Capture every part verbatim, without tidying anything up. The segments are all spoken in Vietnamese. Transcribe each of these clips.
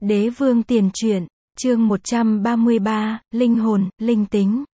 Đế vương tiền truyện, chương một trăm ba mươi ba, linh hồn, linh tính.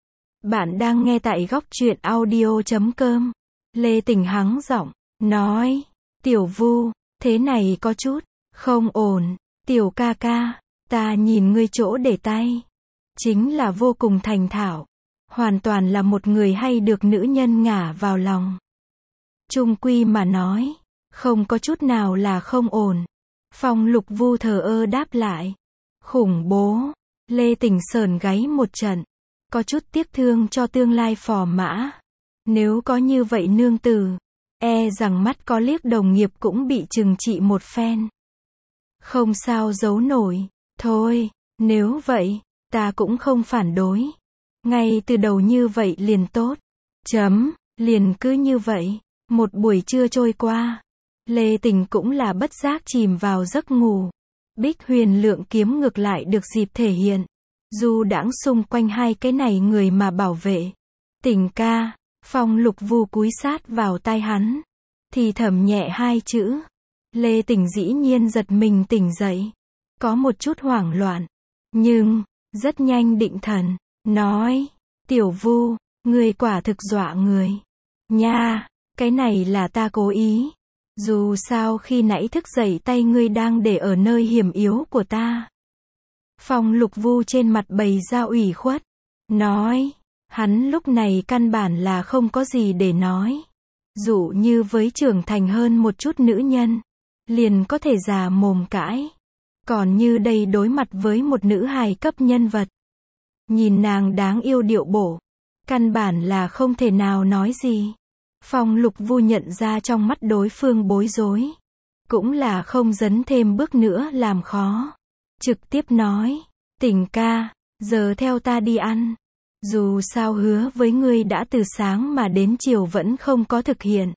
Bạn đang nghe tại góc truyện audio chấm com. Lê Tình hắng giọng, nói, Tiểu Vu, thế này có chút, không ổn, Tiểu ca ca, ta nhìn ngươi chỗ để tay. Chính là vô cùng thành thạo. Hoàn toàn là một người hay được nữ nhân ngả vào lòng. Chung quy mà nói, không có chút nào là không ổn. Phong Lục Vu thờ ơ đáp lại. Khủng bố. Lê Tình sờn gáy một trận. Có chút tiếc thương cho tương lai phò mã. Nếu có như vậy nương tử, e rằng mắt có liếc đồng nghiệp cũng bị trừng trị một phen. Không sao giấu nổi. Thôi, nếu vậy, ta cũng không phản đối. Ngay từ đầu như vậy liền tốt. Chấm, liền cứ như vậy. Một buổi trưa trôi qua. Lê Tình cũng là bất giác chìm vào giấc ngủ. Bích Huyền Lượng kiếm ngược lại được dịp thể hiện. Du đãng xung quanh hai cái này người mà bảo vệ. Tình ca, Phong Lục Vu cúi sát vào tai hắn. Thì thầm nhẹ hai chữ. Lê Tình dĩ nhiên giật mình tỉnh dậy. Có một chút hoảng loạn. Nhưng, rất nhanh định thần. Nói, Tiểu Vu, người quả thực dọa người. Nha, cái này là ta cố ý. Dù sao khi nãy thức dậy tay ngươi đang để ở nơi hiểm yếu của ta. Phong Lục Vu trên mặt bày ra ủy khuất. Nói, hắn lúc này căn bản là không có gì để nói. Dụ như với trưởng thành hơn một chút nữ nhân, liền có thể già mồm cãi. Còn như đây đối mặt với một nữ hài cấp nhân vật. Nhìn nàng đáng yêu điệu bộ. Căn bản là không thể nào nói gì. Phong Lục Vu nhận ra trong mắt đối phương bối rối. Cũng là không dấn thêm bước nữa làm khó. Trực tiếp nói, Tình ca, giờ theo ta đi ăn. Dù sao hứa với ngươi đã từ sáng mà đến chiều vẫn không có thực hiện.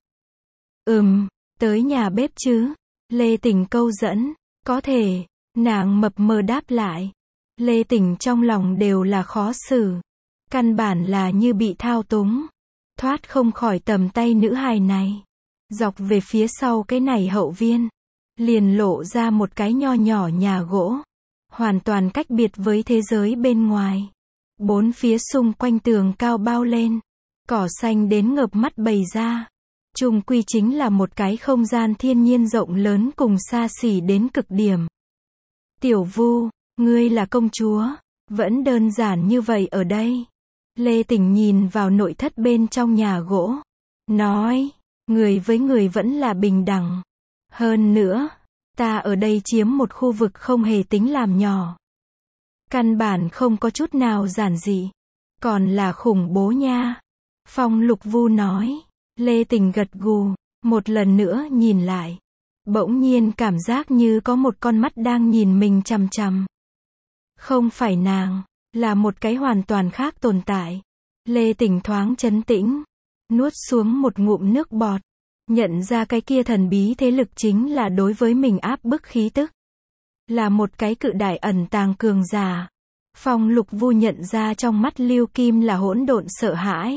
Ừm, tới nhà bếp chứ. Lê Tình câu dẫn, có thể. Nàng mập mờ đáp lại. Lê Tình trong lòng đều là khó xử. Căn bản là như bị thao túng. Thoát không khỏi tầm tay nữ hài này. Dọc về phía sau cái này hậu viên. Liền lộ ra một cái nho nhỏ nhà gỗ. Hoàn toàn cách biệt với thế giới bên ngoài. Bốn phía xung quanh tường cao bao lên. Cỏ xanh đến ngợp mắt bày ra. Chung quy chính là một cái không gian thiên nhiên rộng lớn cùng xa xỉ đến cực điểm. Tiểu Vu, ngươi là công chúa. Vẫn đơn giản như vậy ở đây. Lê Tình nhìn vào nội thất bên trong nhà gỗ. Nói, người với người vẫn là bình đẳng. Hơn nữa, ta ở đây chiếm một khu vực không hề tính làm nhỏ. Căn bản không có chút nào giản dị. Còn là khủng bố nha. Phong Lục Vu nói. Lê Tình gật gù. Một lần nữa nhìn lại. Bỗng nhiên cảm giác như có một con mắt đang nhìn mình chằm chằm. Không phải nàng. Là một cái hoàn toàn khác tồn tại. Lê Tình thoáng trấn tĩnh. Nuốt xuống một ngụm nước bọt. Nhận ra cái kia thần bí thế lực chính là đối với mình áp bức khí tức. Là một cái cự đại ẩn tàng cường giả. Phong Lục Vu nhận ra trong mắt Lưu Kim là hỗn độn sợ hãi.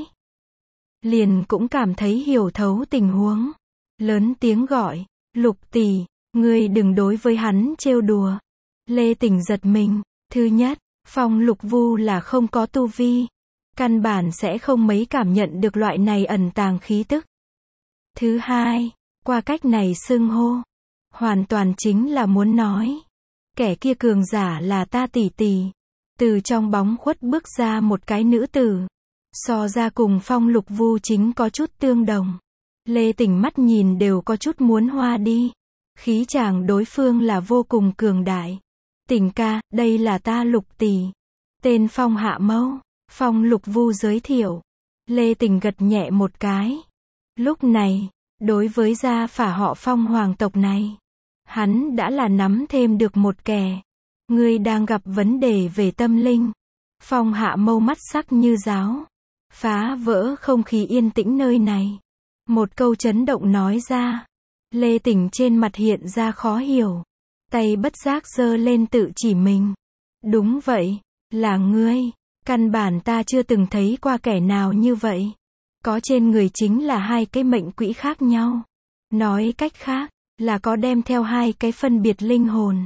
Liền cũng cảm thấy hiểu thấu tình huống. Lớn tiếng gọi, Lục tỷ, ngươi đừng đối với hắn trêu đùa. Lê Tình giật mình. Thứ nhất, Phong Lục Vu là không có tu vi. Căn bản sẽ không mấy cảm nhận được loại này ẩn tàng khí tức. Thứ hai, qua cách này xưng hô. Hoàn toàn chính là muốn nói. Kẻ kia cường giả là ta tỷ tỷ. Từ trong bóng khuất bước ra một cái nữ tử. So ra cùng Phong Lục Vu chính có chút tương đồng. Lê Tình mắt nhìn đều có chút muốn hoa đi. Khí chàng đối phương là vô cùng cường đại. Tình ca, đây là ta Lục tỷ. Tên Phong Hạ Mâu. Phong Lục Vu giới thiệu. Lê Tình gật nhẹ một cái. Lúc này, đối với gia phả họ Phong hoàng tộc này, hắn đã là nắm thêm được một kẻ. Ngươi đang gặp vấn đề về tâm linh. Phong Hạ Mâu mắt sắc như giáo. Phá vỡ không khí yên tĩnh nơi này. Một câu chấn động nói ra. Lê Tình trên mặt hiện ra khó hiểu. Tay bất giác giơ lên tự chỉ mình. Đúng vậy, là ngươi. Căn bản ta chưa từng thấy qua kẻ nào như vậy. Có trên người chính là hai cái mệnh quỹ khác nhau. Nói cách khác, là có đem theo hai cái phân biệt linh hồn.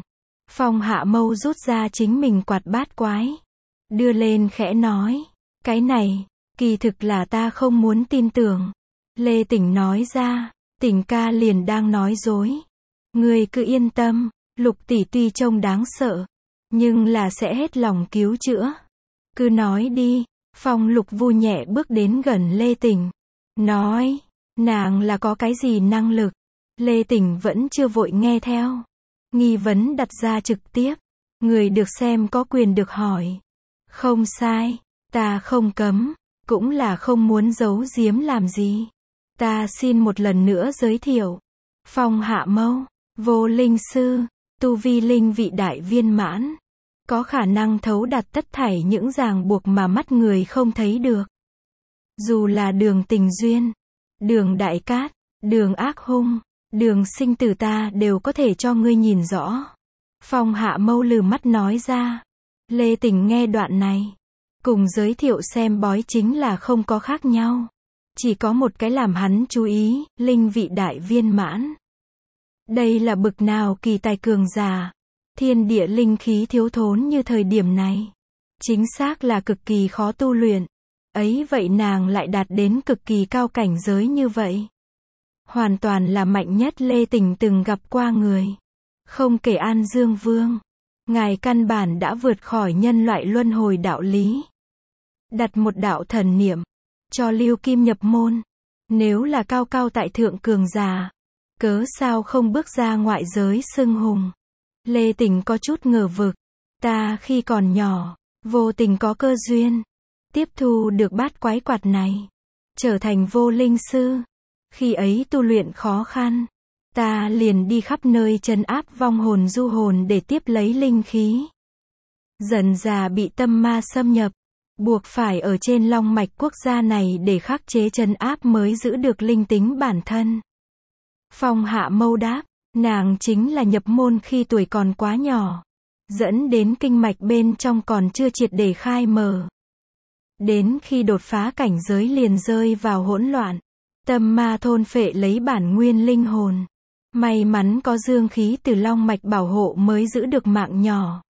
Phong Hạ Mâu rút ra chính mình quạt bát quái. Đưa lên khẽ nói. Cái này, kỳ thực là ta không muốn tin tưởng. Lê Tỉnh nói ra. Tỉnh ca liền đang nói dối. Ngươi cứ yên tâm, Lục tỷ tuy trông đáng sợ, nhưng là sẽ hết lòng cứu chữa. Cứ nói đi. Phong Lục Vu nhẹ bước đến gần Lê Tỉnh. Nói, nàng là có cái gì năng lực? Lê Tỉnh vẫn chưa vội nghe theo. Nghi vấn đặt ra trực tiếp. Người được xem có quyền được hỏi. Không sai, ta không cấm, cũng là không muốn giấu giếm làm gì. Ta xin một lần nữa giới thiệu. Phong Hạ Mâu, Vô Linh Sư, tu vi linh vị đại viên mãn. Có khả năng thấu đạt tất thảy những ràng buộc mà mắt người không thấy được. Dù là đường tình duyên, đường đại cát, đường ác hung, đường sinh tử ta đều có thể cho ngươi nhìn rõ. Phong Hạ Mâu lừ mắt nói ra. Lê Tỉnh nghe đoạn này, cùng giới thiệu xem bói chính là không có khác nhau. Chỉ có một cái làm hắn chú ý, linh vị đại viên mãn. Đây là bực nào kỳ tài cường giả. Thiên địa linh khí thiếu thốn như thời điểm này. Chính xác là cực kỳ khó tu luyện. Ấy vậy nàng lại đạt đến cực kỳ cao cảnh giới như vậy. Hoàn toàn là mạnh nhất Lê Tỉnh từng gặp qua người. Không kể An Dương Vương. Ngài căn bản đã vượt khỏi nhân loại luân hồi đạo lý. Đặt một đạo thần niệm. Cho Lưu Kim nhập môn. Nếu là cao cao tại thượng cường giả. Cớ sao không bước ra ngoại giới xưng hùng. Lê Tỉnh có chút ngờ vực. Ta khi còn nhỏ, vô tình có cơ duyên. Tiếp thu được bát quái quạt này. Trở thành vô linh sư. Khi ấy tu luyện khó khăn. Ta liền đi khắp nơi trấn áp vong hồn du hồn để tiếp lấy linh khí. Dần dà bị tâm ma xâm nhập. Buộc phải ở trên long mạch quốc gia này để khắc chế trấn áp mới giữ được linh tính bản thân. Phong Hạ Mâu đáp. Nàng chính là nhập môn khi tuổi còn quá nhỏ. Dẫn đến kinh mạch bên trong còn chưa triệt để khai mở. Đến khi đột phá cảnh giới liền rơi vào hỗn loạn. Tâm ma thôn phệ lấy bản nguyên linh hồn. May mắn có dương khí từ long mạch bảo hộ mới giữ được mạng nhỏ.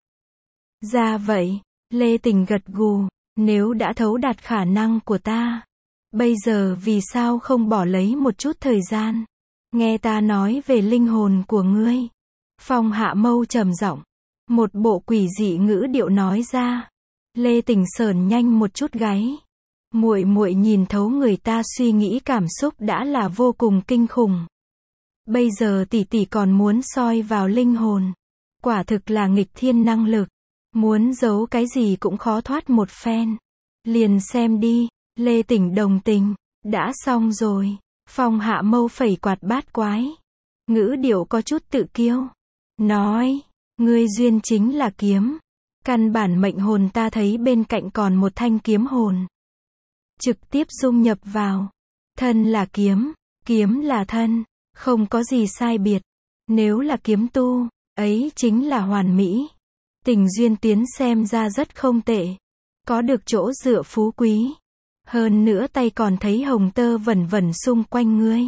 Ra vậy, Lê Tỉnh gật gù. Nếu đã thấu đạt khả năng của ta, bây giờ vì sao không bỏ lấy một chút thời gian, nghe ta nói về linh hồn của ngươi. Phong Hạ Mâu trầm giọng, một bộ quỷ dị ngữ điệu nói ra. Lê Tỉnh sờn nhanh một chút gáy. Muội muội nhìn thấu người ta suy nghĩ cảm xúc đã là vô cùng kinh khủng. Bây giờ tỷ tỷ còn muốn soi vào linh hồn. Quả thực là nghịch thiên năng lực. Muốn giấu cái gì cũng khó thoát một phen. Liền xem đi. Lê Tỉnh đồng tình. Đã xong rồi. Phong Hạ Mâu phẩy quạt bát quái. Ngữ điệu có chút tự kiêu. Nói. Ngươi duyên chính là kiếm. Căn bản mệnh hồn ta thấy bên cạnh còn một thanh kiếm hồn. Trực tiếp dung nhập vào. Thân là kiếm. Kiếm là thân. Không có gì sai biệt. Nếu là kiếm tu, ấy chính là hoàn mỹ. Tình duyên tiến xem ra rất không tệ. Có được chỗ dựa phú quý. Hơn nữa tay còn thấy hồng tơ vẩn vẩn xung quanh ngươi.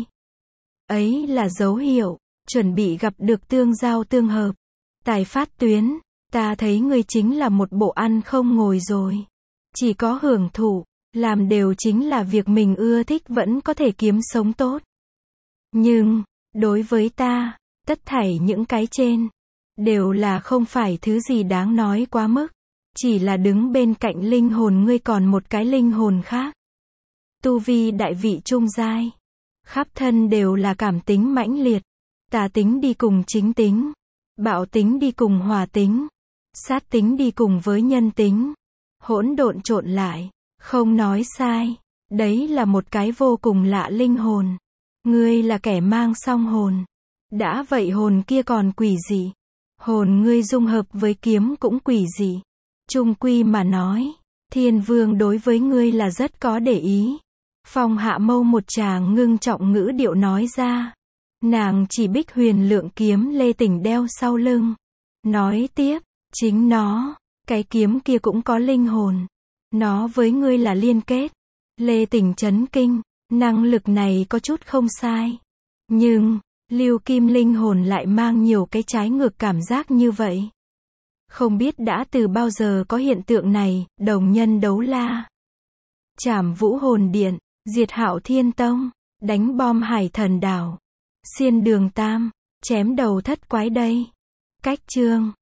Ấy là dấu hiệu, chuẩn bị gặp được tương giao tương hợp. Tài phát tuyến, ta thấy ngươi chính là một bộ ăn không ngồi rồi. Chỉ có hưởng thụ, làm đều chính là việc mình ưa thích vẫn có thể kiếm sống tốt. Nhưng, đối với ta, tất thảy những cái trên, đều là không phải thứ gì đáng nói quá mức. Chỉ là đứng bên cạnh linh hồn ngươi còn một cái linh hồn khác. Tu vi đại vị trung giai. Khắp thân đều là cảm tính mãnh liệt. Tà tính đi cùng chính tính. Bạo tính đi cùng hòa tính. Sát tính đi cùng với nhân tính. Hỗn độn trộn lại. Không nói sai. Đấy là một cái vô cùng lạ linh hồn. Ngươi là kẻ mang song hồn. Đã vậy hồn kia còn quỷ dị. Hồn ngươi dung hợp với kiếm cũng quỷ dị. Chung quy mà nói, Thiên Vương đối với ngươi là rất có để ý. Phong Hạ Mâu một tràng ngưng trọng ngữ điệu nói ra. Nàng chỉ bích huyền lượng kiếm Lê Tỉnh đeo sau lưng. Nói tiếp, chính nó, cái kiếm kia cũng có linh hồn. Nó với ngươi là liên kết. Lê Tỉnh chấn kinh, năng lực này có chút không sai. Nhưng, Lưu Kim linh hồn lại mang nhiều cái trái ngược cảm giác như vậy. Không biết đã từ bao giờ có hiện tượng này, đồng nhân đấu la. Trảm vũ hồn điện, diệt hạo thiên tông, đánh bom hải thần đảo, xiên đường tam, chém đầu thất quái đây. Cách chương